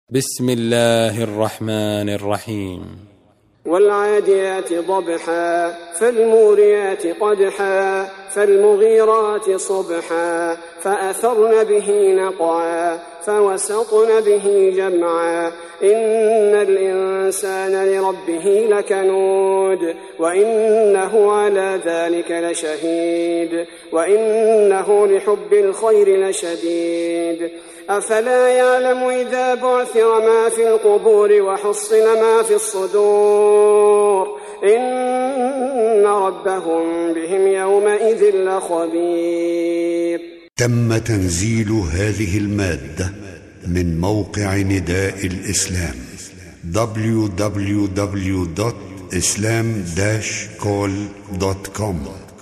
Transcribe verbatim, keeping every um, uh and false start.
بسم الله الرحمن الرحيم. والعاديات ضبحا فالموريات قدحا فالمغيرات صبحا فأثرن به نقعا فوسطن به جمعا إن الإنسان لربه لكنود وإنه على ذلك لشهيد وإنه لحب الخير لشديد أفلا يعلم إذا بعثر ما في القبور وحصل ما في الصدور إن ربهم بهم يومئذ لخبير. تم تنزيل هذه المادة من موقع نداء الإسلام دبليو دبليو دبليو دوت إسلام داش كول دوت كوم.